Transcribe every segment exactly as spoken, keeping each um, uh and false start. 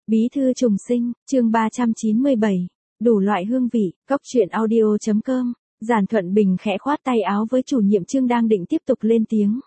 Bí thư trùng sinh, chương ba trăm chín mươi bảy, đủ loại hương vị, cóc truyện audio.com, Giản Thuận Bình khẽ khoát tay áo với chủ nhiệm chương đang định tiếp tục lên tiếng.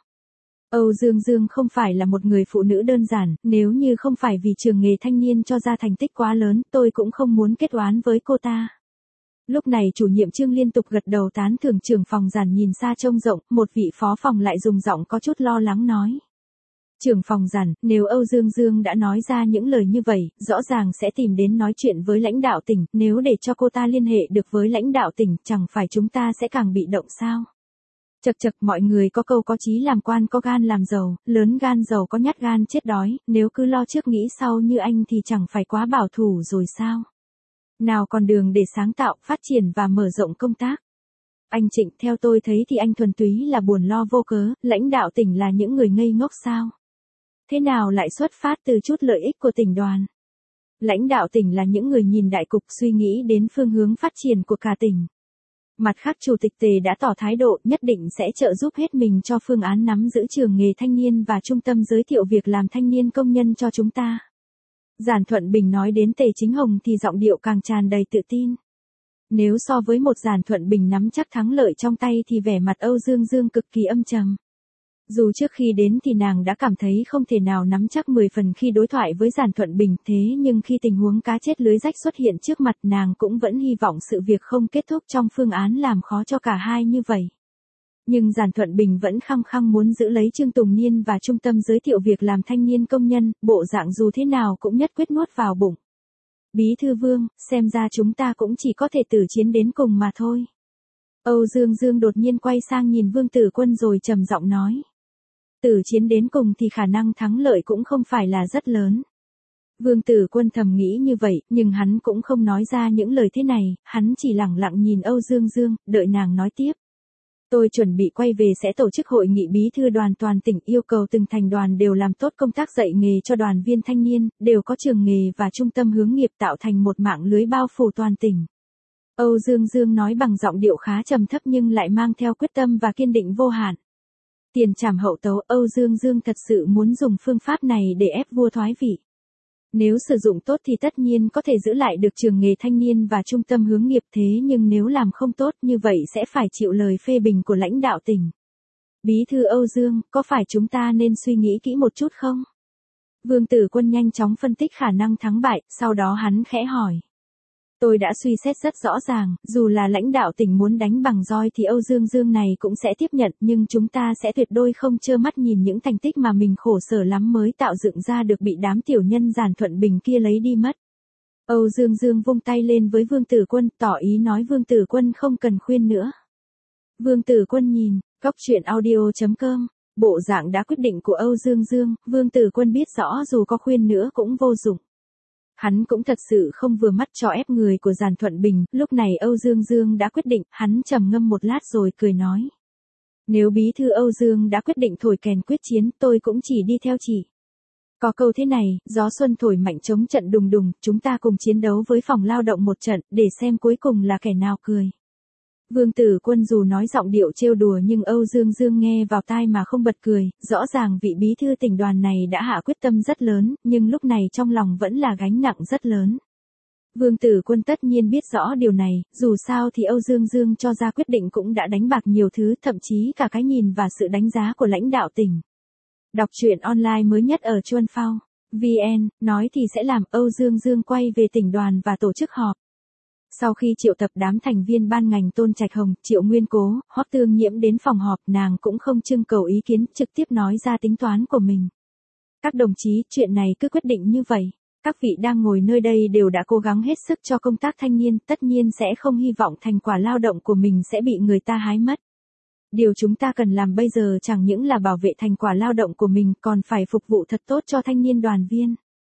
Âu Dương Dương không phải là một người phụ nữ đơn giản, nếu như không phải vì trường nghề thanh niên cho ra thành tích quá lớn, tôi cũng không muốn kết oán với cô ta. Lúc này chủ nhiệm chương liên tục gật đầu tán thưởng. Trưởng phòng Giản nhìn xa trông rộng, một vị phó phòng lại dùng giọng có chút lo lắng nói. Trưởng phòng Giản, nếu Âu Dương Dương đã nói ra những lời như vậy, rõ ràng sẽ tìm đến nói chuyện với lãnh đạo tỉnh, nếu để cho cô ta liên hệ được với lãnh đạo tỉnh, chẳng phải chúng ta sẽ càng bị động sao? Chật chật, mọi người có câu có chí làm quan có gan làm giàu, lớn gan giàu có nhát gan chết đói, nếu cứ lo trước nghĩ sau như anh thì chẳng phải quá bảo thủ rồi sao? Nào còn đường để sáng tạo, phát triển và mở rộng công tác. Anh Trịnh, theo tôi thấy thì anh thuần túy là buồn lo vô cớ, lãnh đạo tỉnh là những người ngây ngốc sao? Thế nào lại xuất phát từ chút lợi ích của tỉnh đoàn? Lãnh đạo tỉnh là những người nhìn đại cục, suy nghĩ đến phương hướng phát triển của cả tỉnh. Mặt khác Chủ tịch Tề đã tỏ thái độ nhất định sẽ trợ giúp hết mình cho phương án nắm giữ trường nghề thanh niên và trung tâm giới thiệu việc làm thanh niên công nhân cho chúng ta. Giản Thuận Bình nói đến Tề Chính Hồng thì giọng điệu càng tràn đầy tự tin. Nếu so với một Giản Thuận Bình nắm chắc thắng lợi trong tay thì vẻ mặt Âu Dương Dương cực kỳ âm trầm. Dù trước khi đến thì nàng đã cảm thấy không thể nào nắm chắc mười phần khi đối thoại với Giản Thuận Bình, thế nhưng khi tình huống cá chết lưới rách xuất hiện trước mặt nàng cũng vẫn hy vọng sự việc không kết thúc trong phương án làm khó cho cả hai như vậy. Nhưng Giản Thuận Bình vẫn khăng khăng muốn giữ lấy Trương Tùng Niên và trung tâm giới thiệu việc làm thanh niên công nhân, bộ dạng dù thế nào cũng nhất quyết nuốt vào bụng. Bí thư Vương, xem ra chúng ta cũng chỉ có thể tử chiến đến cùng mà thôi. Âu Dương Dương đột nhiên quay sang nhìn Vương Tử Quân rồi trầm giọng nói. Tử chiến đến cùng thì khả năng thắng lợi cũng không phải là rất lớn. Vương Tử Quân thầm nghĩ như vậy, nhưng hắn cũng không nói ra những lời thế này, hắn chỉ lẳng lặng nhìn Âu Dương Dương, đợi nàng nói tiếp. Tôi chuẩn bị quay về sẽ tổ chức hội nghị bí thư đoàn toàn tỉnh, yêu cầu từng thành đoàn đều làm tốt công tác dạy nghề cho đoàn viên thanh niên, đều có trường nghề và trung tâm hướng nghiệp tạo thành một mạng lưới bao phủ toàn tỉnh. Âu Dương Dương nói bằng giọng điệu khá trầm thấp nhưng lại mang theo quyết tâm và kiên định vô hạn. Tiền trảm hậu tấu, Âu Dương Dương thật sự muốn dùng phương pháp này để ép vua thoái vị. Nếu sử dụng tốt thì tất nhiên có thể giữ lại được trường nghề thanh niên và trung tâm hướng nghiệp, thế nhưng nếu làm không tốt như vậy sẽ phải chịu lời phê bình của lãnh đạo tỉnh. Bí thư Âu Dương, có phải chúng ta nên suy nghĩ kỹ một chút không? Vương Tử Quân nhanh chóng phân tích khả năng thắng bại, sau đó hắn khẽ hỏi. Tôi đã suy xét rất rõ ràng, dù là lãnh đạo tỉnh muốn đánh bằng roi thì Âu Dương Dương này cũng sẽ tiếp nhận, nhưng chúng ta sẽ tuyệt đối không trơ mắt nhìn những thành tích mà mình khổ sở lắm mới tạo dựng ra được bị đám tiểu nhân Giản Thuận Bình kia lấy đi mất. Âu Dương Dương vung tay lên với Vương Tử Quân, tỏ ý nói Vương Tử Quân không cần khuyên nữa. Vương Tử Quân nhìn, cóc truyện audio.com, bộ dạng đã quyết định của Âu Dương Dương, Vương Tử Quân biết rõ dù có khuyên nữa cũng vô dụng. Hắn cũng thật sự không vừa mắt cho ép người của Giản Thuận Bình, lúc này Âu Dương Dương đã quyết định, hắn trầm ngâm một lát rồi cười nói. Nếu bí thư Âu Dương đã quyết định thổi kèn quyết chiến, tôi cũng chỉ đi theo chị. Có câu thế này, gió xuân thổi mạnh chống trận đùng đùng, chúng ta cùng chiến đấu với phòng lao động một trận, để xem cuối cùng là kẻ nào cười. Vương Tử Quân dù nói giọng điệu trêu đùa nhưng Âu Dương Dương nghe vào tai mà không bật cười, rõ ràng vị bí thư tỉnh đoàn này đã hạ quyết tâm rất lớn, nhưng lúc này trong lòng vẫn là gánh nặng rất lớn. Vương Tử Quân tất nhiên biết rõ điều này, dù sao thì Âu Dương Dương cho ra quyết định cũng đã đánh bạc nhiều thứ, thậm chí cả cái nhìn và sự đánh giá của lãnh đạo tỉnh. Đọc truyện online mới nhất ở Chuan Phao chấm vn, nói thì sẽ làm. Âu Dương Dương quay về tỉnh đoàn và tổ chức họp. Sau khi triệu tập đám thành viên ban ngành Tôn Trạch Hồng, Triệu Nguyên Cố, Hoắc Tương Nhiễm đến phòng họp, nàng cũng không trưng cầu ý kiến, trực tiếp nói ra tính toán của mình. Các đồng chí, chuyện này cứ quyết định như vậy. Các vị đang ngồi nơi đây đều đã cố gắng hết sức cho công tác thanh niên, tất nhiên sẽ không hy vọng thành quả lao động của mình sẽ bị người ta hái mất. Điều chúng ta cần làm bây giờ chẳng những là bảo vệ thành quả lao động của mình, còn phải phục vụ thật tốt cho thanh niên đoàn viên.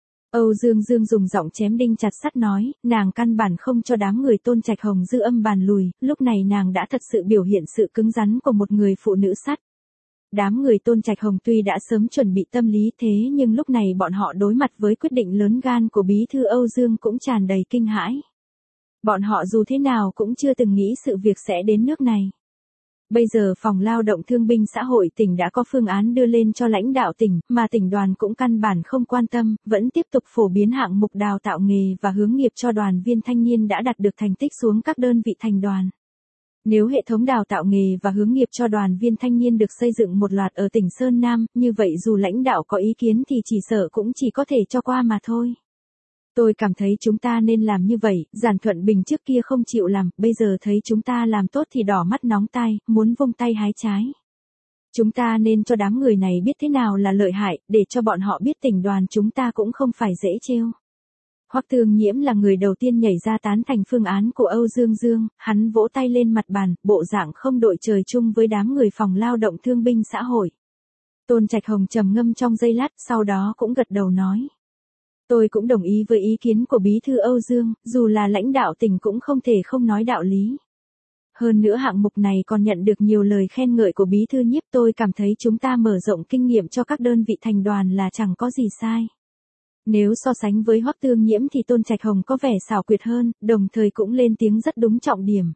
Âu Dương Dương dùng giọng chém đinh chặt sắt nói, nàng căn bản không cho đám người Tôn Trạch Hồng dư âm bàn lùi, lúc này nàng đã thật sự biểu hiện sự cứng rắn của một người phụ nữ sắt. Đám người Tôn Trạch Hồng tuy đã sớm chuẩn bị tâm lý thế nhưng lúc này bọn họ đối mặt với quyết định lớn gan của bí thư Âu Dương cũng tràn đầy kinh hãi. Bọn họ dù thế nào cũng chưa từng nghĩ sự việc sẽ đến nước này. Bây giờ Phòng Lao động Thương binh Xã hội tỉnh đã có phương án đưa lên cho lãnh đạo tỉnh, mà tỉnh đoàn cũng căn bản không quan tâm, vẫn tiếp tục phổ biến hạng mục đào tạo nghề và hướng nghiệp cho đoàn viên thanh niên đã đạt được thành tích xuống các đơn vị thành đoàn. Nếu hệ thống đào tạo nghề và hướng nghiệp cho đoàn viên thanh niên được xây dựng một loạt ở tỉnh Sơn Nam, như vậy dù lãnh đạo có ý kiến thì chỉ sợ cũng chỉ có thể cho qua mà thôi. Tôi cảm thấy chúng ta nên làm như vậy, Giản Thuận Bình trước kia không chịu làm, bây giờ thấy chúng ta làm tốt thì đỏ mắt nóng tai, muốn vung tay hái trái. Chúng ta nên cho đám người này biết thế nào là lợi hại, để cho bọn họ biết tỉnh đoàn chúng ta cũng không phải dễ trêu. Hoắc Tương Nhiễm là người đầu tiên nhảy ra tán thành phương án của Âu Dương Dương, hắn vỗ tay lên mặt bàn, bộ dạng không đội trời chung với đám người Phòng Lao động Thương binh Xã hội. Tôn Trạch Hồng trầm ngâm trong giây lát, sau đó cũng gật đầu nói. Tôi cũng đồng ý với ý kiến của Bí thư Âu Dương, dù là lãnh đạo tỉnh cũng không thể không nói đạo lý. Hơn nữa hạng mục này còn nhận được nhiều lời khen ngợi của Bí thư Nhiếp, tôi cảm thấy chúng ta mở rộng kinh nghiệm cho các đơn vị thành đoàn là chẳng có gì sai. Nếu so sánh với Hoắc Tương Nhiễm thì Tôn Trạch Hồng có vẻ xảo quyệt hơn, đồng thời cũng lên tiếng rất đúng trọng điểm.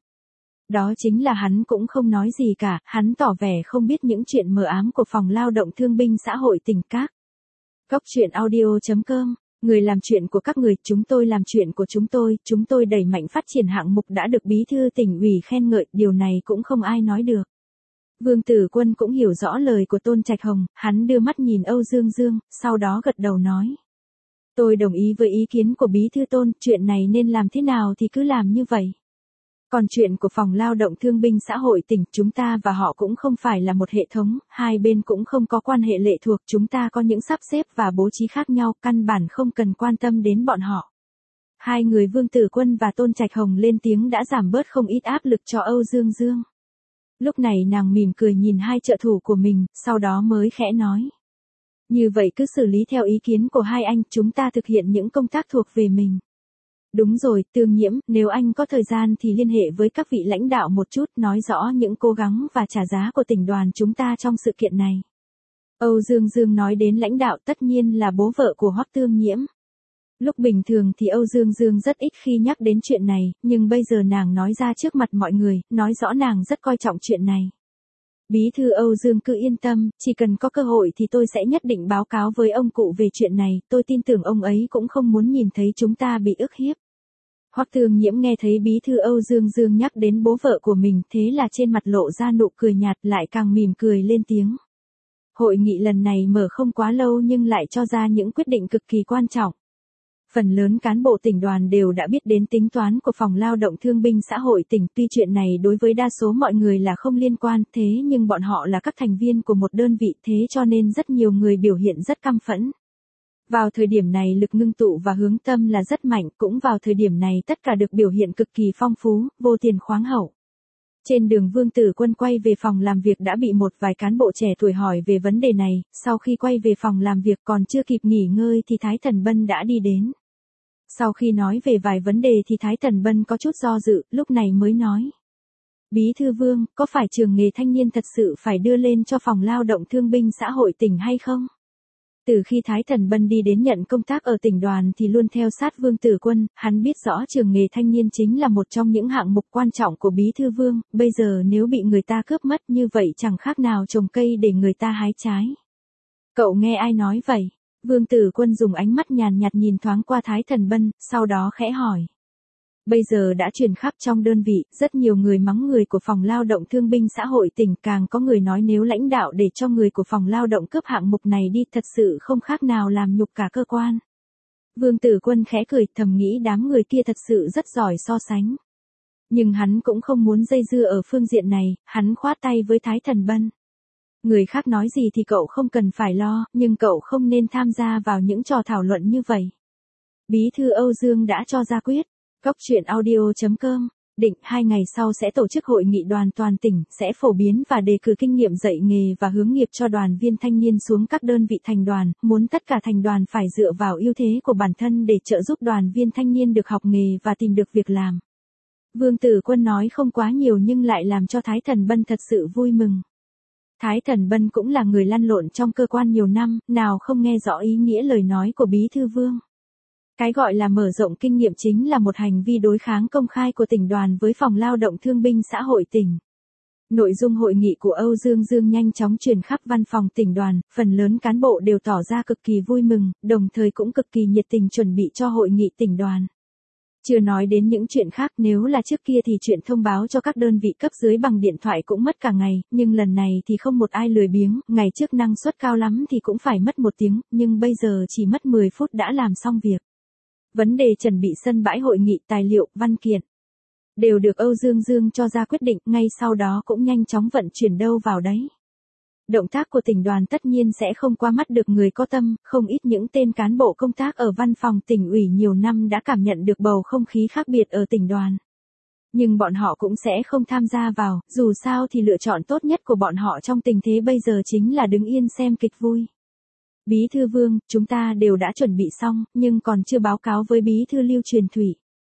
Đó chính là hắn cũng không nói gì cả, hắn tỏ vẻ không biết những chuyện mờ ám của Phòng Lao động Thương binh Xã hội tỉnh các. Góc truyện audio chấm com, người làm chuyện của các người, chúng tôi làm chuyện của chúng tôi, chúng tôi đẩy mạnh phát triển hạng mục đã được Bí thư tỉnh ủy khen ngợi, điều này cũng không ai nói được. Vương Tử Quân cũng hiểu rõ lời của Tôn Trạch Hồng, hắn đưa mắt nhìn Âu Dương Dương, sau đó gật đầu nói. Tôi đồng ý với ý kiến của Bí thư Tôn, chuyện này nên làm thế nào thì cứ làm như vậy. Còn chuyện của Phòng Lao động Thương binh Xã hội tỉnh, chúng ta và họ cũng không phải là một hệ thống, hai bên cũng không có quan hệ lệ thuộc, chúng ta có những sắp xếp và bố trí khác nhau, căn bản không cần quan tâm đến bọn họ. Hai người Vương Tử Quân và Tôn Trạch Hồng lên tiếng đã giảm bớt không ít áp lực cho Âu Dương Dương. Lúc này nàng mỉm cười nhìn hai trợ thủ của mình, sau đó mới khẽ nói. Như vậy cứ xử lý theo ý kiến của hai anh, chúng ta thực hiện những công tác thuộc về mình. Đúng rồi, Tương Nhiễm, nếu anh có thời gian thì liên hệ với các vị lãnh đạo một chút, nói rõ những cố gắng và trả giá của tỉnh đoàn chúng ta trong sự kiện này. Âu Dương Dương nói đến lãnh đạo tất nhiên là bố vợ của Hoắc Tương Nhiễm. Lúc bình thường thì Âu Dương Dương rất ít khi nhắc đến chuyện này, nhưng bây giờ nàng nói ra trước mặt mọi người, nói rõ nàng rất coi trọng chuyện này. Bí thư Âu Dương cứ yên tâm, chỉ cần có cơ hội thì tôi sẽ nhất định báo cáo với ông cụ về chuyện này, tôi tin tưởng ông ấy cũng không muốn nhìn thấy chúng ta bị ức hiếp. Hoắc Tương Nhiễm nghe thấy Bí thư Âu Dương Dương nhắc đến bố vợ của mình, thế là trên mặt lộ ra nụ cười nhạt, lại càng mỉm cười lên tiếng. Hội nghị lần này mở không quá lâu nhưng lại cho ra những quyết định cực kỳ quan trọng. Phần lớn cán bộ tỉnh đoàn đều đã biết đến tính toán của Phòng Lao động Thương binh Xã hội tỉnh, tuy chuyện này đối với đa số mọi người là không liên quan, thế nhưng bọn họ là các thành viên của một đơn vị, thế cho nên rất nhiều người biểu hiện rất căm phẫn. Vào thời điểm này lực ngưng tụ và hướng tâm là rất mạnh, cũng vào thời điểm này tất cả được biểu hiện cực kỳ phong phú, vô tiền khoáng hậu. Trên đường Vương Tử Quân quay về phòng làm việc đã bị một vài cán bộ trẻ tuổi hỏi về vấn đề này, sau khi quay về phòng làm việc còn chưa kịp nghỉ ngơi thì Thái Thần Bân đã đi đến. Sau khi nói về vài vấn đề thì Thái Thần Bân có chút do dự, lúc này mới nói. Bí thư Vương, có phải trường nghề thanh niên thật sự phải đưa lên cho Phòng Lao động Thương binh Xã hội tỉnh hay không? Từ khi Thái Thần Bân đi đến nhận công tác ở tỉnh đoàn thì luôn theo sát Vương Tử Quân, hắn biết rõ trường nghề thanh niên chính là một trong những hạng mục quan trọng của Bí thư Vương, bây giờ nếu bị người ta cướp mất như vậy chẳng khác nào trồng cây để người ta hái trái. Cậu nghe ai nói vậy? Vương Tử Quân dùng ánh mắt nhàn nhạt nhìn thoáng qua Thái Thần Bân, sau đó khẽ hỏi. Bây giờ đã truyền khắp trong đơn vị, rất nhiều người mắng người của Phòng Lao động Thương binh Xã hội tỉnh, càng có người nói nếu lãnh đạo để cho người của Phòng Lao động cướp hạng mục này đi thật sự không khác nào làm nhục cả cơ quan. Vương Tử Quân khẽ cười, thầm nghĩ đám người kia thật sự rất giỏi so sánh. Nhưng hắn cũng không muốn dây dưa ở phương diện này, hắn khoát tay với Thái Thần Bân. Người khác nói gì thì cậu không cần phải lo, nhưng cậu không nên tham gia vào những trò thảo luận như vậy. Bí thư Âu Dương đã cho ra quyết. Góc truyện audio chấm com, định hai ngày sau sẽ tổ chức hội nghị đoàn toàn tỉnh, sẽ phổ biến và đề cử kinh nghiệm dạy nghề và hướng nghiệp cho đoàn viên thanh niên xuống các đơn vị thành đoàn, muốn tất cả thành đoàn phải dựa vào ưu thế của bản thân để trợ giúp đoàn viên thanh niên được học nghề và tìm được việc làm. Vương Tử Quân nói không quá nhiều nhưng lại làm cho Thái Thần Bân thật sự vui mừng. Thái Thần Bân cũng là người lăn lộn trong cơ quan nhiều năm, nào không nghe rõ ý nghĩa lời nói của Bí thư Vương. Cái gọi là mở rộng kinh nghiệm chính là một hành vi đối kháng công khai của tỉnh đoàn với Phòng Lao động Thương binh Xã hội tỉnh. Nội dung hội nghị của Âu Dương Dương nhanh chóng truyền khắp văn phòng tỉnh đoàn, phần lớn cán bộ đều tỏ ra cực kỳ vui mừng, đồng thời cũng cực kỳ nhiệt tình chuẩn bị cho hội nghị tỉnh đoàn. Chưa nói đến những chuyện khác, nếu là trước kia thì chuyện thông báo cho các đơn vị cấp dưới bằng điện thoại cũng mất cả ngày, nhưng lần này thì không một ai lười biếng, ngày trước năng suất cao lắm thì cũng phải mất một tiếng, nhưng bây giờ chỉ mất mười phút đã làm xong việc. Vấn đề chuẩn bị sân bãi hội nghị, tài liệu, văn kiện đều được Âu Dương Dương cho ra quyết định, ngay sau đó cũng nhanh chóng vận chuyển đâu vào đấy. Động tác của tỉnh đoàn tất nhiên sẽ không qua mắt được người có tâm, không ít những tên cán bộ công tác ở văn phòng tỉnh ủy nhiều năm đã cảm nhận được bầu không khí khác biệt ở tỉnh đoàn. Nhưng bọn họ cũng sẽ không tham gia vào, dù sao thì lựa chọn tốt nhất của bọn họ trong tình thế bây giờ chính là đứng yên xem kịch vui. Bí thư Vương, chúng ta đều đã chuẩn bị xong, nhưng còn chưa báo cáo với bí thư Lưu Truyền Thủy.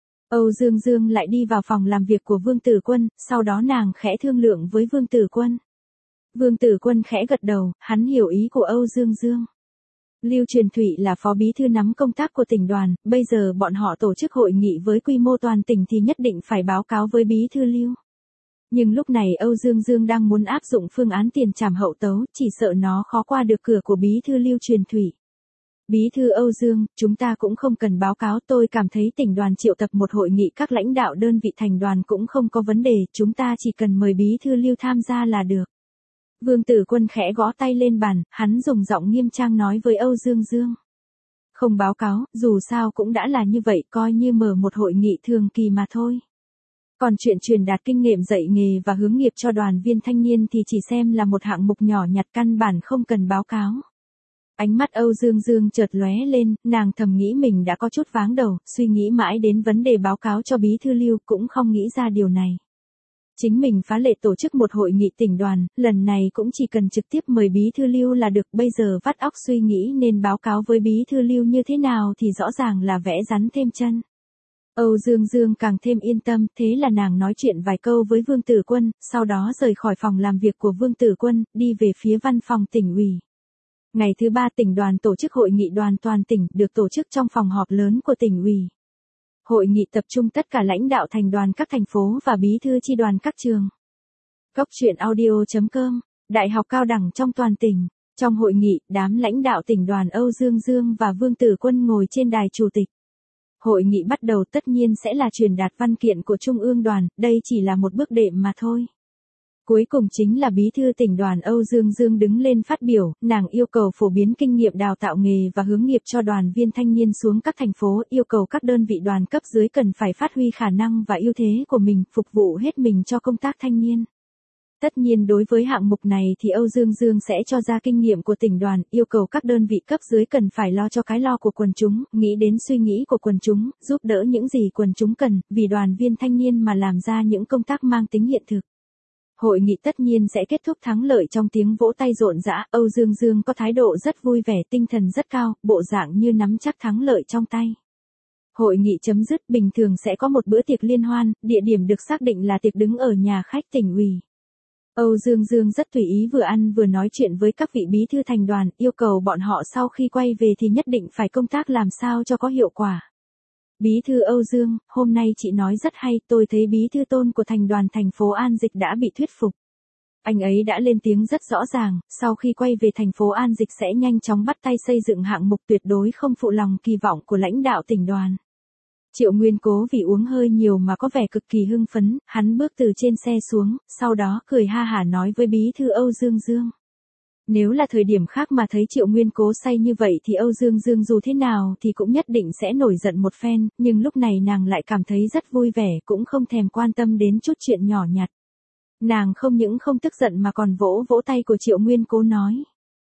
Âu Dương Dương lại đi vào phòng làm việc của Vương Tử Quân, sau đó nàng khẽ thương lượng với Vương Tử Quân. Vương Tử Quân khẽ gật đầu, hắn hiểu ý của Âu Dương Dương. Lưu Truyền Thủy là phó bí thư nắm công tác của tỉnh đoàn, bây giờ bọn họ tổ chức hội nghị với quy mô toàn tỉnh thì nhất định phải báo cáo với bí thư Lưu. Nhưng lúc này Âu Dương Dương đang muốn áp dụng phương án tiền trảm hậu tấu, chỉ sợ nó khó qua được cửa của bí thư Lưu Truyền Thủy. Bí thư Âu Dương, chúng ta cũng không cần báo cáo, tôi cảm thấy tỉnh đoàn triệu tập một hội nghị các lãnh đạo đơn vị thành đoàn cũng không có vấn đề, chúng ta chỉ cần mời bí thư Lưu tham gia là được. Vương Tử Quân khẽ gõ tay lên bàn, hắn dùng giọng nghiêm trang nói với Âu Dương Dương. Không báo cáo, dù sao cũng đã là như vậy, coi như mở một hội nghị thường kỳ mà thôi. Còn chuyện truyền đạt kinh nghiệm dạy nghề và hướng nghiệp cho đoàn viên thanh niên thì chỉ xem là một hạng mục nhỏ nhặt, căn bản không cần báo cáo. Ánh mắt Âu Dương Dương chợt lóe lên, nàng thầm nghĩ mình đã có chút váng đầu, suy nghĩ mãi đến vấn đề báo cáo cho bí thư Lưu cũng không nghĩ ra điều này. Chính mình phá lệ tổ chức một hội nghị tỉnh đoàn, lần này cũng chỉ cần trực tiếp mời bí thư Lưu là được, bây giờ vắt óc suy nghĩ nên báo cáo với bí thư Lưu như thế nào thì rõ ràng là vẽ rắn thêm chân. Âu Dương Dương càng thêm yên tâm, thế là nàng nói chuyện vài câu với Vương Tử Quân, sau đó rời khỏi phòng làm việc của Vương Tử Quân, đi về phía văn phòng tỉnh ủy. Ngày thứ ba tỉnh đoàn tổ chức hội nghị đoàn toàn tỉnh, được tổ chức trong phòng họp lớn của tỉnh ủy. Hội nghị tập trung tất cả lãnh đạo thành đoàn các thành phố và bí thư chi đoàn các trường. Cốc truyện audio chấm com, đại học cao đẳng trong toàn tỉnh. Trong hội nghị, đám lãnh đạo tỉnh đoàn Âu Dương Dương và Vương Tử Quân ngồi trên đài chủ tịch. Hội nghị bắt đầu tất nhiên sẽ là truyền đạt văn kiện của Trung ương đoàn, đây chỉ là một bước đệm mà thôi. Cuối cùng chính là bí thư tỉnh đoàn Âu Dương Dương đứng lên phát biểu, nàng yêu cầu phổ biến kinh nghiệm đào tạo nghề và hướng nghiệp cho đoàn viên thanh niên xuống các thành phố, yêu cầu các đơn vị đoàn cấp dưới cần phải phát huy khả năng và ưu thế của mình, phục vụ hết mình cho công tác thanh niên. Tất nhiên đối với hạng mục này thì Âu Dương Dương sẽ cho ra kinh nghiệm của tỉnh đoàn, yêu cầu các đơn vị cấp dưới cần phải lo cho cái lo của quần chúng, nghĩ đến suy nghĩ của quần chúng, giúp đỡ những gì quần chúng cần, vì đoàn viên thanh niên mà làm ra những công tác mang tính hiện thực. Hội nghị tất nhiên sẽ kết thúc thắng lợi trong tiếng vỗ tay rộn rã, Âu Dương Dương có thái độ rất vui vẻ, tinh thần rất cao, bộ dạng như nắm chắc thắng lợi trong tay. Hội nghị chấm dứt, bình thường sẽ có một bữa tiệc liên hoan, địa điểm được xác định là tiệc đứng ở nhà khách tỉnh ủy. Âu Dương Dương rất tùy ý vừa ăn vừa nói chuyện với các vị bí thư thành đoàn, yêu cầu bọn họ sau khi quay về thì nhất định phải công tác làm sao cho có hiệu quả. Bí thư Âu Dương, hôm nay chị nói rất hay, tôi thấy bí thư Tôn của thành đoàn thành phố An Dịch đã bị thuyết phục. Anh ấy đã lên tiếng rất rõ ràng, sau khi quay về thành phố An Dịch sẽ nhanh chóng bắt tay xây dựng hạng mục, tuyệt đối không phụ lòng kỳ vọng của lãnh đạo tỉnh đoàn. Triệu Nguyên Cố vì uống hơi nhiều mà có vẻ cực kỳ hưng phấn, hắn bước từ trên xe xuống, sau đó cười ha hả nói với bí thư Âu Dương Dương. Nếu là thời điểm khác mà thấy Triệu Nguyên Cố say như vậy thì Âu Dương Dương dù thế nào thì cũng nhất định sẽ nổi giận một phen, nhưng lúc này nàng lại cảm thấy rất vui vẻ, cũng không thèm quan tâm đến chút chuyện nhỏ nhặt. Nàng không những không tức giận mà còn vỗ vỗ tay của Triệu Nguyên Cố nói.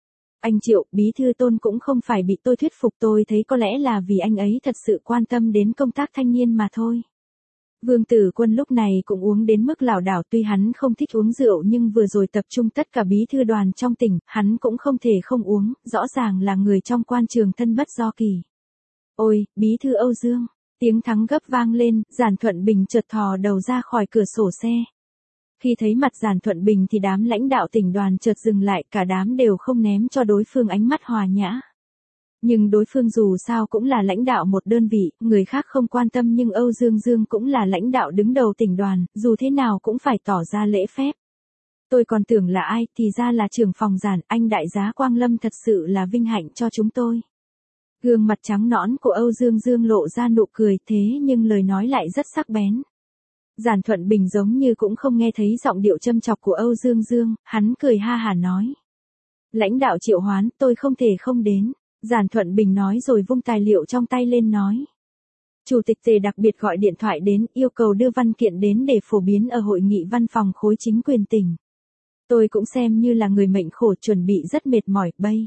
Anh Triệu, bí thư Tôn cũng không phải bị tôi thuyết phục, tôi thấy có lẽ là vì anh ấy thật sự quan tâm đến công tác thanh niên mà thôi. Vương Tử Quân lúc này cũng uống đến mức lảo đảo, tuy hắn không thích uống rượu nhưng vừa rồi tập trung tất cả bí thư đoàn trong tỉnh, hắn cũng không thể không uống, rõ ràng là người trong quan trường thân bất do kỳ. Ôi, bí thư Âu Dương, tiếng thắng gấp vang lên, Giản Thuận Bình chợt thò đầu ra khỏi cửa sổ xe. Khi thấy mặt Giản Thuận Bình thì đám lãnh đạo tỉnh đoàn chợt dừng lại, cả đám đều không ném cho đối phương ánh mắt hòa nhã. Nhưng đối phương dù sao cũng là lãnh đạo một đơn vị, người khác không quan tâm nhưng Âu Dương Dương cũng là lãnh đạo đứng đầu tỉnh đoàn, dù thế nào cũng phải tỏ ra lễ phép. Tôi còn tưởng là ai, thì ra là trưởng phòng Giản, anh đại giá Quang Lâm thật sự là vinh hạnh cho chúng tôi. Gương mặt trắng nõn của Âu Dương Dương lộ ra nụ cười, thế nhưng lời nói lại rất sắc bén. Giản Thuận Bình giống như cũng không nghe thấy giọng điệu châm chọc của Âu Dương Dương, hắn cười ha hả nói. Lãnh đạo triệu hoán, tôi không thể không đến. Giản Thuận Bình nói rồi vung tài liệu trong tay lên nói. Chủ tịch Tề đặc biệt gọi điện thoại đến, yêu cầu đưa văn kiện đến để phổ biến ở hội nghị văn phòng khối chính quyền tỉnh. Tôi cũng xem như là người mệnh khổ, chuẩn bị rất mệt mỏi, bây.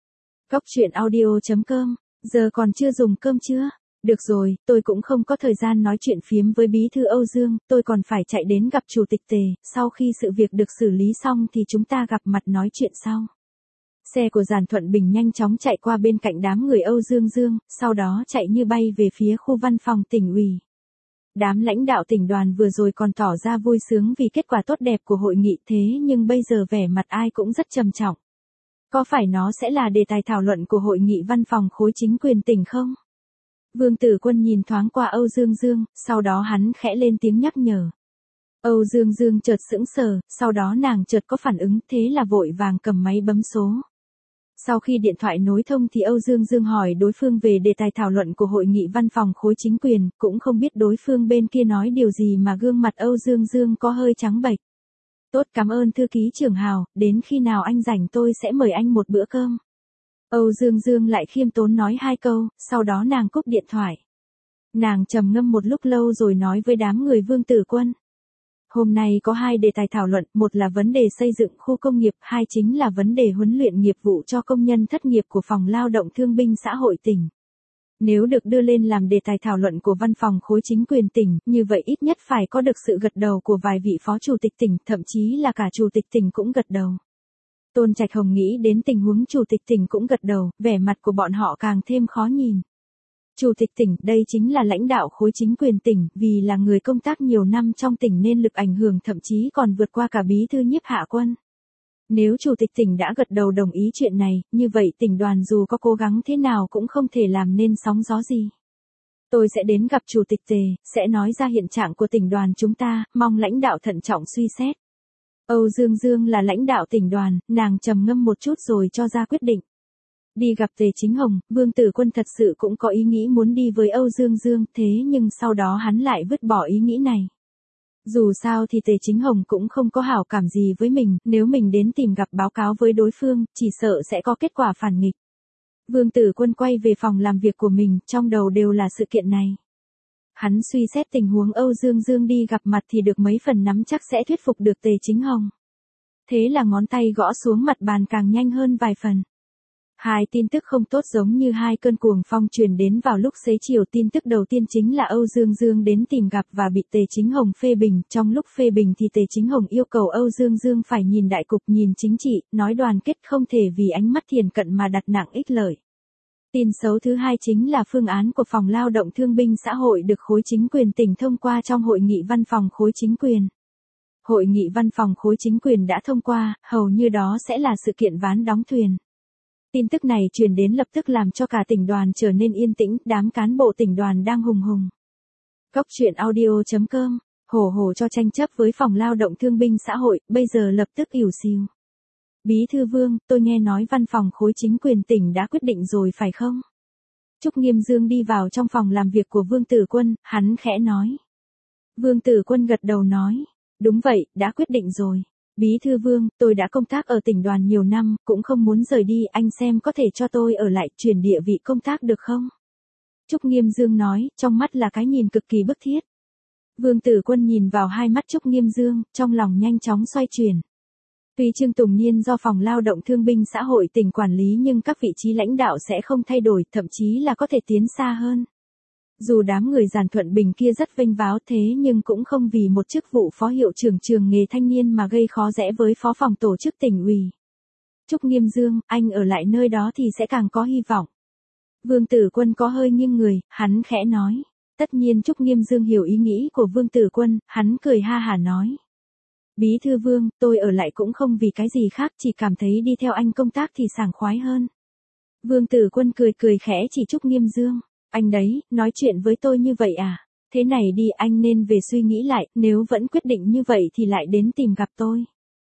Cóc truyện audio chấm com, giờ còn chưa dùng cơm chưa? Được rồi, tôi cũng không có thời gian nói chuyện phiếm với bí thư Âu Dương, tôi còn phải chạy đến gặp chủ tịch Tề, sau khi sự việc được xử lý xong thì chúng ta gặp mặt nói chuyện sau. Xe của Giản Thuận Bình nhanh chóng chạy qua bên cạnh đám người Âu Dương Dương, sau đó chạy như bay về phía khu văn phòng tỉnh ủy. Đám lãnh đạo tỉnh đoàn vừa rồi còn tỏ ra vui sướng vì kết quả tốt đẹp của hội nghị, thế nhưng bây giờ vẻ mặt ai cũng rất trầm trọng. Có phải nó sẽ là đề tài thảo luận của hội nghị văn phòng khối chính quyền tỉnh không? Vương Tử Quân nhìn thoáng qua Âu Dương Dương, sau đó hắn khẽ lên tiếng nhắc nhở. Âu Dương Dương chợt sững sờ, sau đó nàng chợt có phản ứng, thế là vội vàng cầm máy bấm số. Sau khi điện thoại nối thông thì Âu Dương Dương hỏi đối phương về đề tài thảo luận của hội nghị văn phòng khối chính quyền, cũng không biết đối phương bên kia nói điều gì mà gương mặt Âu Dương Dương có hơi trắng bệch. Tốt, cảm ơn thư ký trưởng Hào, đến khi nào anh rảnh tôi sẽ mời anh một bữa cơm. Âu Dương Dương lại khiêm tốn nói hai câu, sau đó nàng cúp điện thoại. Nàng trầm ngâm một lúc lâu rồi nói với đám người Vương Tử Quân. Hôm nay có hai đề tài thảo luận, một là vấn đề xây dựng khu công nghiệp, hai chính là vấn đề huấn luyện nghiệp vụ cho công nhân thất nghiệp của Phòng Lao động Thương binh Xã hội tỉnh. Nếu được đưa lên làm đề tài thảo luận của văn phòng khối chính quyền tỉnh, như vậy ít nhất phải có được sự gật đầu của vài vị phó chủ tịch tỉnh, thậm chí là cả chủ tịch tỉnh cũng gật đầu. Tôn Trạch Hồng nghĩ đến tình huống chủ tịch tỉnh cũng gật đầu, vẻ mặt của bọn họ càng thêm khó nhìn. Chủ tịch tỉnh, đây chính là lãnh đạo khối chính quyền tỉnh, vì là người công tác nhiều năm trong tỉnh nên lực ảnh hưởng thậm chí còn vượt qua cả bí thư Nhiếp Hạ Quân. Nếu chủ tịch tỉnh đã gật đầu đồng ý chuyện này, như vậy tỉnh đoàn dù có cố gắng thế nào cũng không thể làm nên sóng gió gì. Tôi sẽ đến gặp chủ tịch Tề, sẽ nói ra hiện trạng của tỉnh đoàn chúng ta, mong lãnh đạo thận trọng suy xét. Âu Dương Dương là lãnh đạo tỉnh đoàn, nàng trầm ngâm một chút rồi cho ra quyết định. Đi gặp Tề Chính Hồng, Vương Tử Quân thật sự cũng có ý nghĩ muốn đi với Âu Dương Dương, thế nhưng sau đó hắn lại vứt bỏ ý nghĩ này. Dù sao thì Tề Chính Hồng cũng không có hảo cảm gì với mình, nếu mình đến tìm gặp báo cáo với đối phương, chỉ sợ sẽ có kết quả phản nghịch. Vương Tử Quân quay về phòng làm việc của mình, trong đầu đều là sự kiện này. Hắn suy xét tình huống Âu Dương Dương đi gặp mặt thì được mấy phần nắm chắc sẽ thuyết phục được Tề Chính Hồng. Thế là ngón tay gõ xuống mặt bàn càng nhanh hơn vài phần. Hai tin tức không tốt giống như hai cơn cuồng phong truyền đến vào lúc xế chiều. Tin tức đầu tiên chính là Âu Dương Dương đến tìm gặp và bị Tề Chính Hồng phê bình. Trong lúc phê bình thì Tề Chính Hồng yêu cầu Âu Dương Dương phải nhìn đại cục, nhìn chính trị, nói đoàn kết, không thể vì ánh mắt thiển cận mà đặt nặng ích lợi. Tin xấu thứ hai chính là phương án của Phòng Lao động Thương binh Xã hội được khối chính quyền tỉnh thông qua trong hội nghị văn phòng khối chính quyền. Hội nghị văn phòng khối chính quyền đã thông qua, hầu như đó sẽ là sự kiện ván đóng thuyền. Tin tức này truyền đến lập tức làm cho cả tỉnh đoàn trở nên yên tĩnh, đám cán bộ tỉnh đoàn đang hùng hùng. Cóc truyện audio chấm com, hổ hổ cho tranh chấp với Phòng Lao động Thương binh Xã hội, bây giờ lập tức ỉu xìu. Bí thư Vương, tôi nghe nói văn phòng khối chính quyền tỉnh đã quyết định rồi phải không? Trúc Nghiêm Dương đi vào trong phòng làm việc của Vương Tử Quân, hắn khẽ nói. Vương Tử Quân gật đầu nói, đúng vậy, đã quyết định rồi. Bí thư Vương, tôi đã công tác ở tỉnh đoàn nhiều năm, cũng không muốn rời đi, anh xem có thể cho tôi ở lại, chuyển địa vị công tác được không? Trúc Nghiêm Dương nói, trong mắt là cái nhìn cực kỳ bức thiết. Vương Tử Quân nhìn vào hai mắt Trúc Nghiêm Dương, trong lòng nhanh chóng xoay chuyển. Tuy Trương Tùng Niên do Phòng Lao động Thương binh Xã hội tỉnh quản lý nhưng các vị trí lãnh đạo sẽ không thay đổi, thậm chí là có thể tiến xa hơn. Dù đám người Giản Thuận Bình kia rất vênh váo thế nhưng cũng không vì một chức vụ phó hiệu trưởng trường nghề thanh niên mà gây khó dễ với phó phòng tổ chức tỉnh ủy. Trúc Nghiêm Dương, anh ở lại nơi đó thì sẽ càng có hy vọng. Vương Tử Quân có hơi nghiêng người, hắn khẽ nói. Tất nhiên Trúc Nghiêm Dương hiểu ý nghĩ của Vương Tử Quân, hắn cười ha hả nói. Bí thư Vương, tôi ở lại cũng không vì cái gì khác, chỉ cảm thấy đi theo anh công tác thì sảng khoái hơn. Vương Tử Quân cười cười khẽ chỉ Trúc Nghiêm Dương. Anh đấy, nói chuyện với tôi như vậy à? Thế này đi, anh nên về suy nghĩ lại, nếu vẫn quyết định như vậy thì lại đến tìm gặp tôi.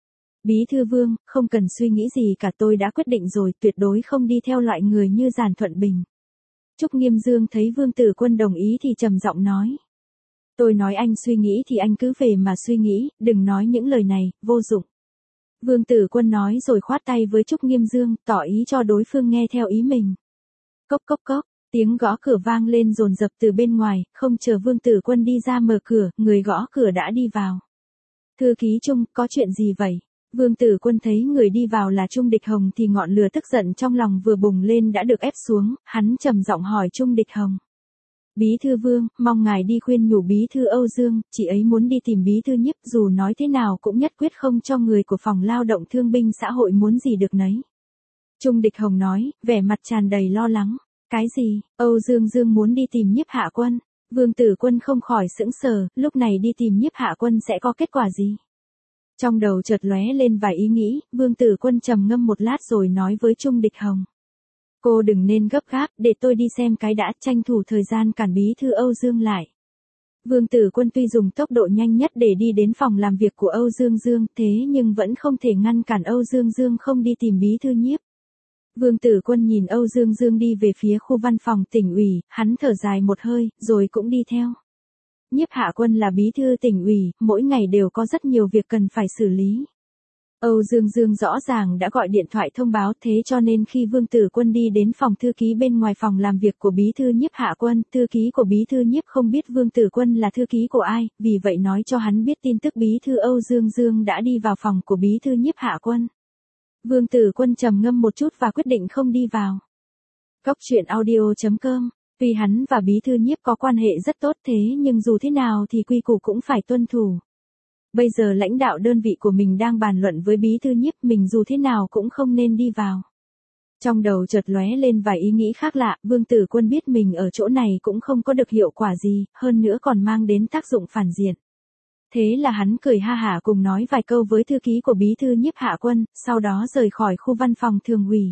Bí thư Vương, không cần suy nghĩ gì cả, tôi đã quyết định rồi, tuyệt đối không đi theo loại người như Giản Thuận Bình. Trúc Nghiêm Dương thấy Vương Tử Quân đồng ý thì trầm giọng nói. Tôi nói anh suy nghĩ thì anh cứ về mà suy nghĩ, đừng nói những lời này, vô dụng. Vương Tử Quân nói rồi khoát tay với Trúc Nghiêm Dương, tỏ ý cho đối phương nghe theo ý mình. Cốc cốc cốc, tiếng gõ cửa vang lên dồn dập từ bên ngoài, không chờ Vương Tử Quân đi ra mở cửa, người gõ cửa đã đi vào. Thư ký Trung, có chuyện gì vậy? Vương Tử Quân thấy người đi vào là Trung Địch Hồng thì ngọn lửa tức giận trong lòng vừa bùng lên đã được ép xuống, hắn trầm giọng hỏi Trung Địch Hồng. Bí thư Vương, mong ngài đi khuyên nhủ bí thư Âu Dương, chị ấy muốn đi tìm bí thư Nhiếp, dù nói thế nào cũng nhất quyết không cho người của phòng lao động thương binh xã hội muốn gì được nấy. Trung Địch Hồng nói, vẻ mặt tràn đầy lo lắng. Cái gì? Âu Dương Dương muốn đi tìm Nhiếp Hạ Quân. Vương Tử Quân không khỏi sững sờ, lúc này đi tìm Nhiếp Hạ Quân sẽ có kết quả gì? Trong đầu chợt lóe lên vài ý nghĩ, Vương Tử Quân trầm ngâm một lát rồi nói với Trung Địch Hồng. Cô đừng nên gấp gáp, để tôi đi xem cái đã, tranh thủ thời gian cản bí thư Âu Dương lại. Vương Tử Quân tuy dùng tốc độ nhanh nhất để đi đến phòng làm việc của Âu Dương Dương, thế nhưng vẫn không thể ngăn cản Âu Dương Dương không đi tìm bí thư Nhiếp. Vương Tử Quân nhìn Âu Dương Dương đi về phía khu văn phòng tỉnh ủy, hắn thở dài một hơi, rồi cũng đi theo. Nhiếp Hạ Quân là bí thư tỉnh ủy, mỗi ngày đều có rất nhiều việc cần phải xử lý. Âu Dương Dương rõ ràng đã gọi điện thoại thông báo, thế cho nên khi Vương Tử Quân đi đến phòng thư ký bên ngoài phòng làm việc của bí thư Nhiếp Hạ Quân, thư ký của bí thư Nhiếp không biết Vương Tử Quân là thư ký của ai, vì vậy nói cho hắn biết tin tức bí thư Âu Dương Dương đã đi vào phòng của bí thư Nhiếp Hạ Quân. Vương Tử Quân trầm ngâm một chút và quyết định không đi vào. Cốc truyện audio chấm com. Tuy hắn và bí thư Nhiếp có quan hệ rất tốt thế nhưng dù thế nào thì quy củ cũng phải tuân thủ. Bây giờ lãnh đạo đơn vị của mình đang bàn luận với bí thư Nhiếp, mình dù thế nào cũng không nên đi vào. Trong đầu chợt lóe lên vài ý nghĩ khác lạ, Vương Tử Quân biết mình ở chỗ này cũng không có được hiệu quả gì, hơn nữa còn mang đến tác dụng phản diện. Thế là hắn cười ha hả cùng nói vài câu với thư ký của bí thư Nhiếp Hạ Quân, sau đó rời khỏi khu văn phòng thường ủy.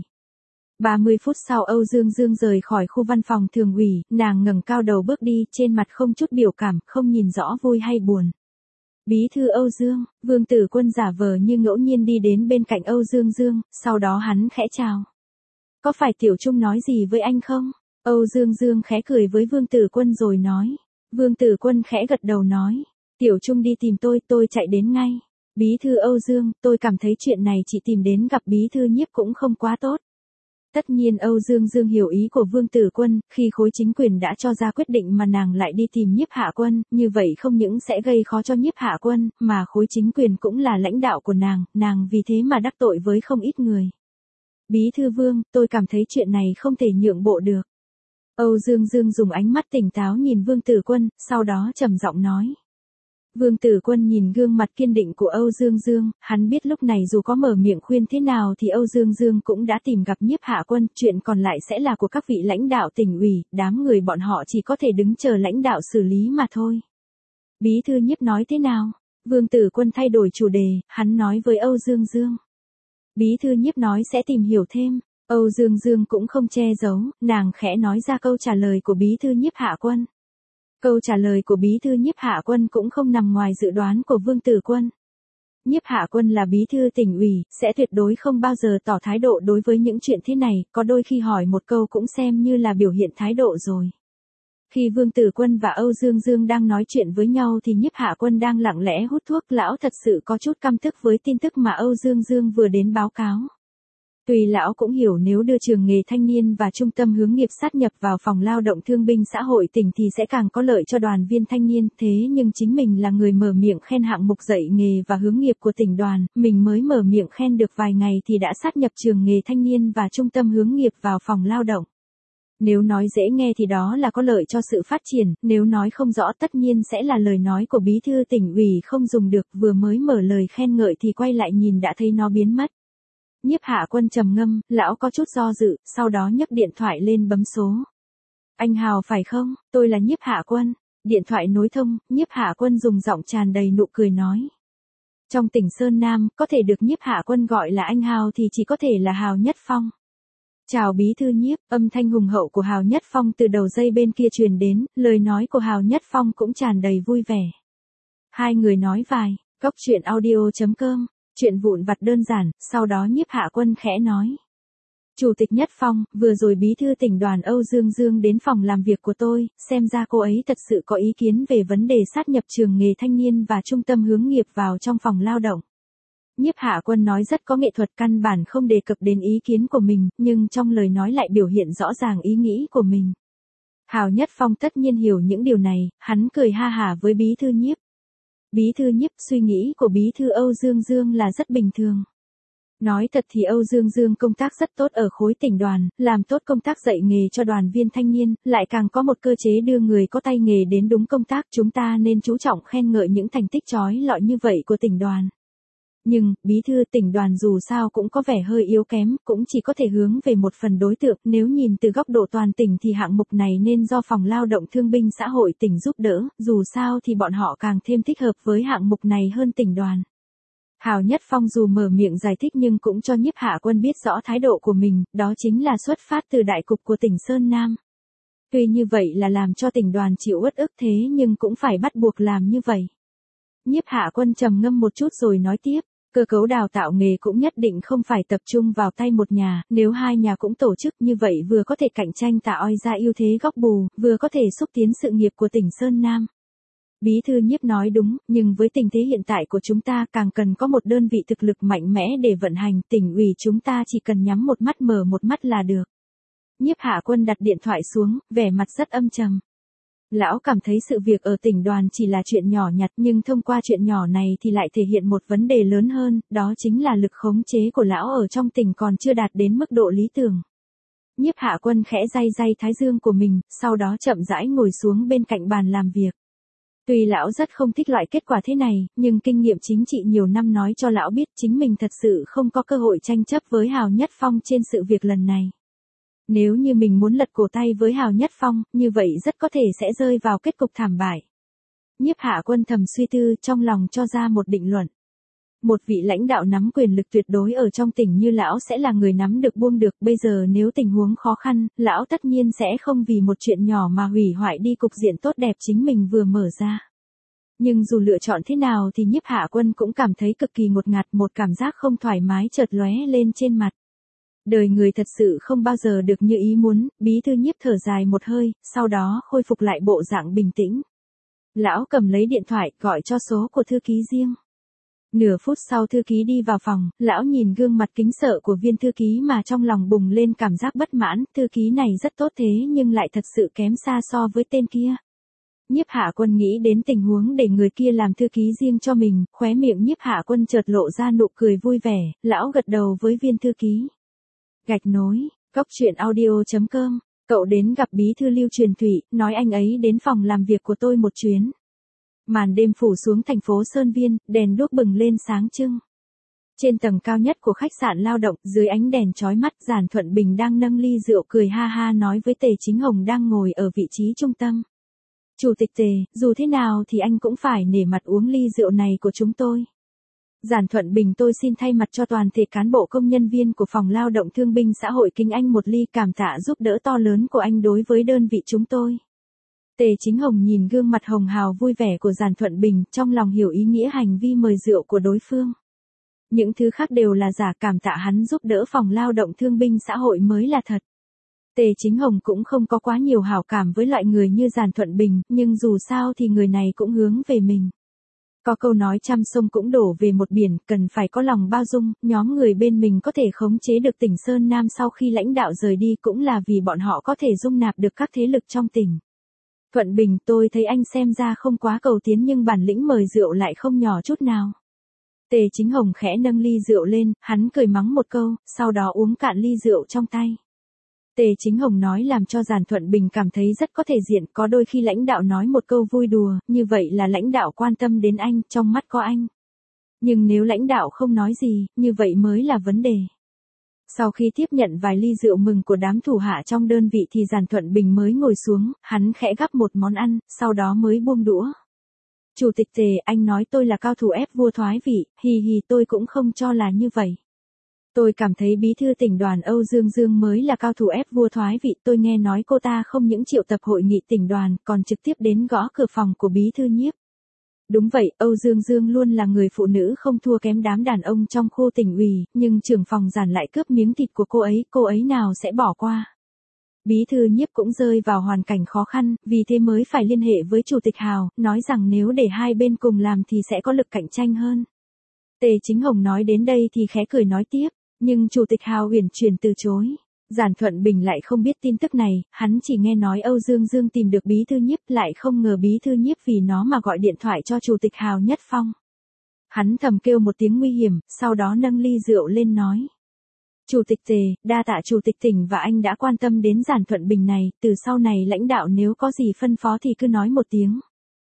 ba mươi phút sau Âu Dương Dương rời khỏi khu văn phòng thường ủy, nàng ngẩng cao đầu bước đi, trên mặt không chút biểu cảm, không nhìn rõ vui hay buồn. Bí thư Âu Dương, Vương Tử Quân giả vờ như ngẫu nhiên đi đến bên cạnh Âu Dương Dương, sau đó hắn khẽ chào. Có phải Tiểu Trung nói gì với anh không? Âu Dương Dương khẽ cười với Vương Tử Quân rồi nói. Vương Tử Quân khẽ gật đầu nói. Tiểu Trung đi tìm tôi, tôi chạy đến ngay. Bí thư Âu Dương, tôi cảm thấy chuyện này chị tìm đến gặp bí thư Nhiếp cũng không quá tốt. Tất nhiên Âu Dương Dương hiểu ý của Vương Tử Quân, khi khối chính quyền đã cho ra quyết định mà nàng lại đi tìm Nhiếp Hạ Quân, như vậy không những sẽ gây khó cho Nhiếp Hạ Quân, mà khối chính quyền cũng là lãnh đạo của nàng, nàng vì thế mà đắc tội với không ít người. Bí thư Vương, tôi cảm thấy chuyện này không thể nhượng bộ được. Âu Dương Dương dùng ánh mắt tỉnh táo nhìn Vương Tử Quân, sau đó trầm giọng nói. Vương Tử Quân nhìn gương mặt kiên định của Âu Dương Dương, hắn biết lúc này dù có mở miệng khuyên thế nào thì Âu Dương Dương cũng đã tìm gặp Nhiếp Hạ Quân, chuyện còn lại sẽ là của các vị lãnh đạo tỉnh ủy, đám người bọn họ chỉ có thể đứng chờ lãnh đạo xử lý mà thôi. Bí thư Nhiếp nói thế nào? Vương Tử Quân thay đổi chủ đề, hắn nói với Âu Dương Dương. Bí thư Nhiếp nói sẽ tìm hiểu thêm. Âu Dương Dương cũng không che giấu, nàng khẽ nói ra câu trả lời của bí thư Nhiếp Hạ Quân. Câu trả lời của bí thư Nhiếp Hạ Quân cũng không nằm ngoài dự đoán của Vương Tử Quân. Nhiếp Hạ Quân là bí thư tỉnh ủy, sẽ tuyệt đối không bao giờ tỏ thái độ đối với những chuyện thế này, có đôi khi hỏi một câu cũng xem như là biểu hiện thái độ rồi. Khi Vương Tử Quân và Âu Dương Dương đang nói chuyện với nhau thì Nhiếp Hạ Quân đang lặng lẽ hút thuốc, lão thật sự có chút căm tức với tin tức mà Âu Dương Dương vừa đến báo cáo. Tuy lão cũng hiểu nếu đưa trường nghề thanh niên và trung tâm hướng nghiệp sát nhập vào phòng lao động thương binh xã hội tỉnh thì sẽ càng có lợi cho đoàn viên thanh niên, thế nhưng chính mình là người mở miệng khen hạng mục dạy nghề và hướng nghiệp của tỉnh đoàn, mình mới mở miệng khen được vài ngày thì đã sát nhập trường nghề thanh niên và trung tâm hướng nghiệp vào phòng lao động. Nếu nói dễ nghe thì đó là có lợi cho sự phát triển, nếu nói không rõ tất nhiên sẽ là lời nói của bí thư tỉnh ủy không dùng được, vừa mới mở lời khen ngợi thì quay lại nhìn đã thấy nó biến mất. Nhiếp Hạ Quân trầm ngâm, lão có chút do dự, sau đó nhấc điện thoại lên bấm số. Anh Hào phải không? Tôi là Nhiếp Hạ Quân. Điện thoại nối thông, Nhiếp Hạ Quân dùng giọng tràn đầy nụ cười nói. Trong tỉnh Sơn Nam, có thể được Nhiếp Hạ Quân gọi là anh Hào thì chỉ có thể là Hào Nhất Phong. Chào bí thư Nhiếp, âm thanh hùng hậu của Hào Nhất Phong từ đầu dây bên kia truyền đến, lời nói của Hào Nhất Phong cũng tràn đầy vui vẻ. Hai người nói vài, cốc truyện audio chấm com. Chuyện vụn vặt đơn giản, sau đó Nhiếp Hạ Quân khẽ nói. Chủ tịch Nhất Phong, vừa rồi bí thư tỉnh đoàn Âu Dương Dương đến phòng làm việc của tôi, xem ra cô ấy thật sự có ý kiến về vấn đề sát nhập trường nghề thanh niên và trung tâm hướng nghiệp vào trong phòng lao động. Nhiếp Hạ Quân nói rất có nghệ thuật, căn bản không đề cập đến ý kiến của mình, nhưng trong lời nói lại biểu hiện rõ ràng ý nghĩ của mình. Hào Nhất Phong tất nhiên hiểu những điều này, hắn cười ha hả với bí thư Nhiếp. Bí thư Nhiếp, suy nghĩ của bí thư Âu Dương Dương là rất bình thường. Nói thật thì Âu Dương Dương công tác rất tốt ở khối tỉnh đoàn, làm tốt công tác dạy nghề cho đoàn viên thanh niên, lại càng có một cơ chế đưa người có tay nghề đến đúng công tác, chúng ta nên chú trọng khen ngợi những thành tích chói lọi như vậy của tỉnh đoàn. Nhưng, bí thư tỉnh đoàn dù sao cũng có vẻ hơi yếu kém, cũng chỉ có thể hướng về một phần đối tượng, nếu nhìn từ góc độ toàn tỉnh thì hạng mục này nên do Phòng Lao động Thương binh Xã hội tỉnh giúp đỡ, dù sao thì bọn họ càng thêm thích hợp với hạng mục này hơn tỉnh đoàn. Hào Nhất Phong dù mở miệng giải thích nhưng cũng cho Nhiếp Hạ Quân biết rõ thái độ của mình, đó chính là xuất phát từ đại cục của tỉnh Sơn Nam. Tuy như vậy là làm cho tỉnh đoàn chịu uất ức thế nhưng cũng phải bắt buộc làm như vậy. Nhiếp Hạ Quân trầm ngâm một chút rồi nói tiếp, cơ cấu đào tạo nghề cũng nhất định không phải tập trung vào tay một nhà, nếu hai nhà cũng tổ chức như vậy vừa có thể cạnh tranh tạo oi ra ưu thế góc bù, vừa có thể xúc tiến sự nghiệp của tỉnh Sơn Nam. Bí thư Nhiếp nói đúng, nhưng với tình thế hiện tại của chúng ta càng cần có một đơn vị thực lực mạnh mẽ để vận hành, tỉnh ủy chúng ta chỉ cần nhắm một mắt mở một mắt là được. Nhiếp Hạ Quân đặt điện thoại xuống, vẻ mặt rất âm trầm. Lão cảm thấy sự việc ở tỉnh đoàn chỉ là chuyện nhỏ nhặt nhưng thông qua chuyện nhỏ này thì lại thể hiện một vấn đề lớn hơn, đó chính là lực khống chế của lão ở trong tỉnh còn chưa đạt đến mức độ lý tưởng. Nhiếp Hạ Quân khẽ day day thái dương của mình, sau đó chậm rãi ngồi xuống bên cạnh bàn làm việc. Tuy lão rất không thích loại kết quả thế này, nhưng kinh nghiệm chính trị nhiều năm nói cho lão biết chính mình thật sự không có cơ hội tranh chấp với Hào Nhất Phong trên sự việc lần này. Nếu như mình muốn lật cổ tay với Hào Nhất Phong, như vậy rất có thể sẽ rơi vào kết cục thảm bại. Nhiếp Hạ Quân thầm suy tư trong lòng cho ra một định luận. Một vị lãnh đạo nắm quyền lực tuyệt đối ở trong tỉnh như lão sẽ là người nắm được buông được, bây giờ nếu tình huống khó khăn, lão tất nhiên sẽ không vì một chuyện nhỏ mà hủy hoại đi cục diện tốt đẹp chính mình vừa mở ra. Nhưng dù lựa chọn thế nào thì Nhiếp Hạ Quân cũng cảm thấy cực kỳ ngột ngạt, một cảm giác không thoải mái chợt lóe lên trên mặt. Đời người thật sự không bao giờ được như ý muốn, bí thư Nhiếp thở dài một hơi, sau đó khôi phục lại bộ dạng bình tĩnh. Lão cầm lấy điện thoại, gọi cho số của thư ký riêng. Nửa phút sau thư ký đi vào phòng, lão nhìn gương mặt kính sợ của viên thư ký mà trong lòng bùng lên cảm giác bất mãn, thư ký này rất tốt thế nhưng lại thật sự kém xa so với tên kia. Nhiếp Hạ Quân nghĩ đến tình huống để người kia làm thư ký riêng cho mình, khóe miệng Nhiếp Hạ Quân chợt lộ ra nụ cười vui vẻ, lão gật đầu với viên thư ký. Gạch nối, góc truyện audio chấm com, cậu đến gặp bí thư Lưu Truyền Thủy, nói anh ấy đến phòng làm việc của tôi một chuyến. Màn đêm phủ xuống thành phố Sơn Viên, đèn đuốc bừng lên sáng trưng. Trên tầng cao nhất của khách sạn lao động, dưới ánh đèn chói mắt, Giản Thuận Bình đang nâng ly rượu cười ha ha nói với Tề Chính Hồng đang ngồi ở vị trí trung tâm. Chủ tịch Tề, dù thế nào thì anh cũng phải nể mặt uống ly rượu này của chúng tôi. Giản Thuận Bình tôi xin thay mặt cho toàn thể cán bộ công nhân viên của Phòng Lao động Thương binh Xã hội kính anh một ly cảm tạ giúp đỡ to lớn của anh đối với đơn vị chúng tôi. Tề Chính Hồng nhìn gương mặt hồng hào vui vẻ của Giản Thuận Bình, trong lòng hiểu ý nghĩa hành vi mời rượu của đối phương. Những thứ khác đều là giả, cảm tạ hắn giúp đỡ Phòng Lao động Thương binh Xã hội mới là thật. Tề Chính Hồng cũng không có quá nhiều hảo cảm với loại người như Giản Thuận Bình, nhưng dù sao thì người này cũng hướng về mình. Có câu nói trăm sông cũng đổ về một biển, cần phải có lòng bao dung, nhóm người bên mình có thể khống chế được tỉnh Sơn Nam sau khi lãnh đạo rời đi cũng là vì bọn họ có thể dung nạp được các thế lực trong tỉnh. Thuận Bình, tôi thấy anh xem ra không quá cầu tiến nhưng bản lĩnh mời rượu lại không nhỏ chút nào. Tề Chính Hồng khẽ nâng ly rượu lên, hắn cười mắng một câu, sau đó uống cạn ly rượu trong tay. Tề Chính Hồng nói làm cho Giản Thuận Bình cảm thấy rất có thể diện, có đôi khi lãnh đạo nói một câu vui đùa, như vậy là lãnh đạo quan tâm đến anh, trong mắt có anh. Nhưng nếu lãnh đạo không nói gì, như vậy mới là vấn đề. Sau khi tiếp nhận vài ly rượu mừng của đám thủ hạ trong đơn vị thì Giản Thuận Bình mới ngồi xuống, hắn khẽ gắp một món ăn, sau đó mới buông đũa. Chủ tịch Tề, anh nói tôi là cao thủ ép vua thoái vị, hì hì tôi cũng không cho là như vậy. Tôi cảm thấy bí thư tỉnh đoàn Âu Dương Dương mới là cao thủ ép vua thoái vị, tôi nghe nói cô ta không những triệu tập hội nghị tỉnh đoàn, còn trực tiếp đến gõ cửa phòng của bí thư Nhiếp. Đúng vậy, Âu Dương Dương luôn là người phụ nữ không thua kém đám đàn ông trong khu tỉnh ủy, nhưng trưởng phòng Giản lại cướp miếng thịt của cô ấy, cô ấy nào sẽ bỏ qua. Bí thư Nhiếp cũng rơi vào hoàn cảnh khó khăn, vì thế mới phải liên hệ với Chủ tịch Hào, nói rằng nếu để hai bên cùng làm thì sẽ có lực cạnh tranh hơn. Tề Chính Hồng nói đến đây thì khẽ cười nói tiếp, nhưng Chủ tịch Hào uyển chuyển từ chối. Giản Thuận Bình lại không biết tin tức này, hắn chỉ nghe nói Âu Dương Dương tìm được Bí thư Nhiếp, lại không ngờ Bí thư Nhiếp vì nó mà gọi điện thoại cho Chủ tịch Hào Nhất Phong. Hắn thầm kêu một tiếng nguy hiểm, sau đó nâng ly rượu lên nói. Chủ tịch Tề, đa tạ Chủ tịch tỉnh và anh đã quan tâm đến Giản Thuận Bình này, từ sau này lãnh đạo nếu có gì phân phó thì cứ nói một tiếng.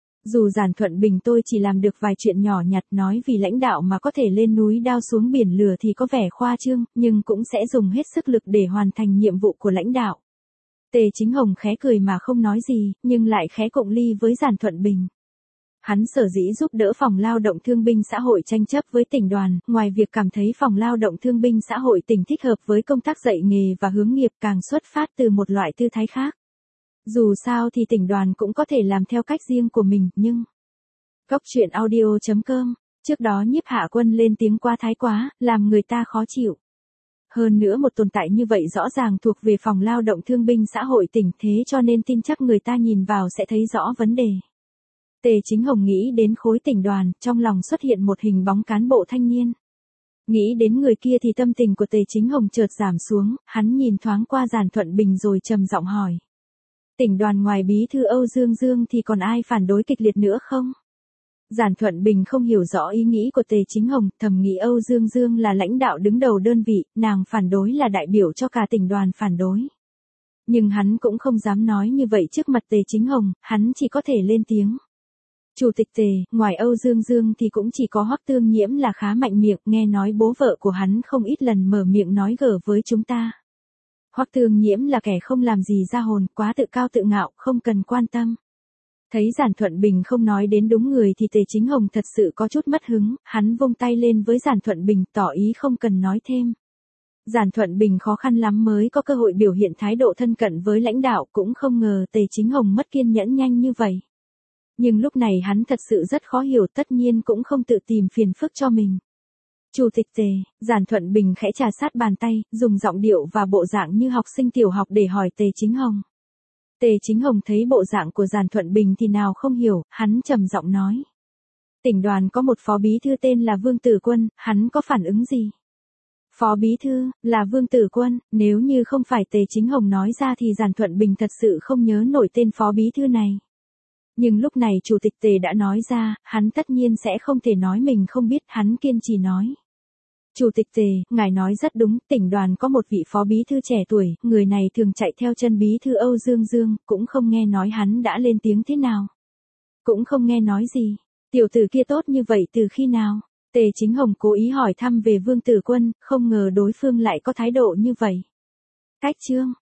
Dù Giản Thuận Bình tôi chỉ làm được vài chuyện nhỏ nhặt, nói vì lãnh đạo mà có thể lên núi đao xuống biển lửa thì có vẻ khoa trương, nhưng cũng sẽ dùng hết sức lực để hoàn thành nhiệm vụ của lãnh đạo. Tề Chính Hồng khẽ cười mà không nói gì, nhưng lại khẽ cộng ly với Giản Thuận Bình. Hắn sở dĩ giúp đỡ phòng lao động thương binh xã hội tranh chấp với tỉnh đoàn, ngoài việc cảm thấy phòng lao động thương binh xã hội tỉnh thích hợp với công tác dạy nghề và hướng nghiệp, càng xuất phát từ một loại tư thái khác. Dù sao thì tỉnh đoàn cũng có thể làm theo cách riêng của mình, nhưng... Cốc truyện audio chấm com, trước đó Nhiếp Hạ Quân lên tiếng quá thái quá, làm người ta khó chịu. Hơn nữa một tồn tại như vậy rõ ràng thuộc về phòng lao động thương binh xã hội tỉnh, thế cho nên tin chắc người ta nhìn vào sẽ thấy rõ vấn đề. Tề Chính Hồng nghĩ đến khối tỉnh đoàn, trong lòng xuất hiện một hình bóng cán bộ thanh niên. Nghĩ đến người kia thì tâm tình của Tề Chính Hồng chợt giảm xuống, hắn nhìn thoáng qua Giản Thuận Bình rồi trầm giọng hỏi. Tỉnh đoàn ngoài bí thư Âu Dương Dương thì còn ai phản đối kịch liệt nữa không? Giản Thuận Bình không hiểu rõ ý nghĩ của Tề Chính Hồng, thầm nghĩ Âu Dương Dương là lãnh đạo đứng đầu đơn vị, nàng phản đối là đại biểu cho cả tỉnh đoàn phản đối. Nhưng hắn cũng không dám nói như vậy trước mặt Tề Chính Hồng, hắn chỉ có thể lên tiếng. Chủ tịch Tề, ngoài Âu Dương Dương thì cũng chỉ có Hoắc Tương Nhiễm là khá mạnh miệng, nghe nói bố vợ của hắn không ít lần mở miệng nói gở với chúng ta. Hoắc Tương Nhiễm là kẻ không làm gì ra hồn, quá tự cao tự ngạo, không cần quan tâm. Thấy Giản Thuận Bình không nói đến đúng người thì Tề Chính Hồng thật sự có chút mất hứng, hắn vung tay lên với Giản Thuận Bình tỏ ý không cần nói thêm. Giản Thuận Bình khó khăn lắm mới có cơ hội biểu hiện thái độ thân cận với lãnh đạo, cũng không ngờ Tề Chính Hồng mất kiên nhẫn nhanh như vậy. Nhưng lúc này hắn thật sự rất khó hiểu, tất nhiên cũng không tự tìm phiền phức cho mình. Chủ tịch Tề, Giản Thuận Bình khẽ trà sát bàn tay, dùng giọng điệu và bộ dạng như học sinh tiểu học để hỏi Tề Chính Hồng. Tề Chính Hồng thấy bộ dạng của Giản Thuận Bình thì nào không hiểu, hắn trầm giọng nói. Tỉnh đoàn có một phó bí thư tên là Vương Tử Quân, hắn có phản ứng gì? Phó bí thư, là Vương Tử Quân, nếu như không phải Tề Chính Hồng nói ra thì Giản Thuận Bình thật sự không nhớ nổi tên phó bí thư này. Nhưng lúc này Chủ tịch Tề đã nói ra, hắn tất nhiên sẽ không thể nói mình không biết, hắn kiên trì nói. Chủ tịch Tề, ngài nói rất đúng, tỉnh đoàn có một vị phó bí thư trẻ tuổi, người này thường chạy theo chân bí thư Âu Dương Dương, cũng không nghe nói hắn đã lên tiếng thế nào. Cũng không nghe nói gì, tiểu tử kia tốt như vậy từ khi nào? Tề Chính Hồng cố ý hỏi thăm về Vương Tử Quân, không ngờ đối phương lại có thái độ như vậy. Cách chương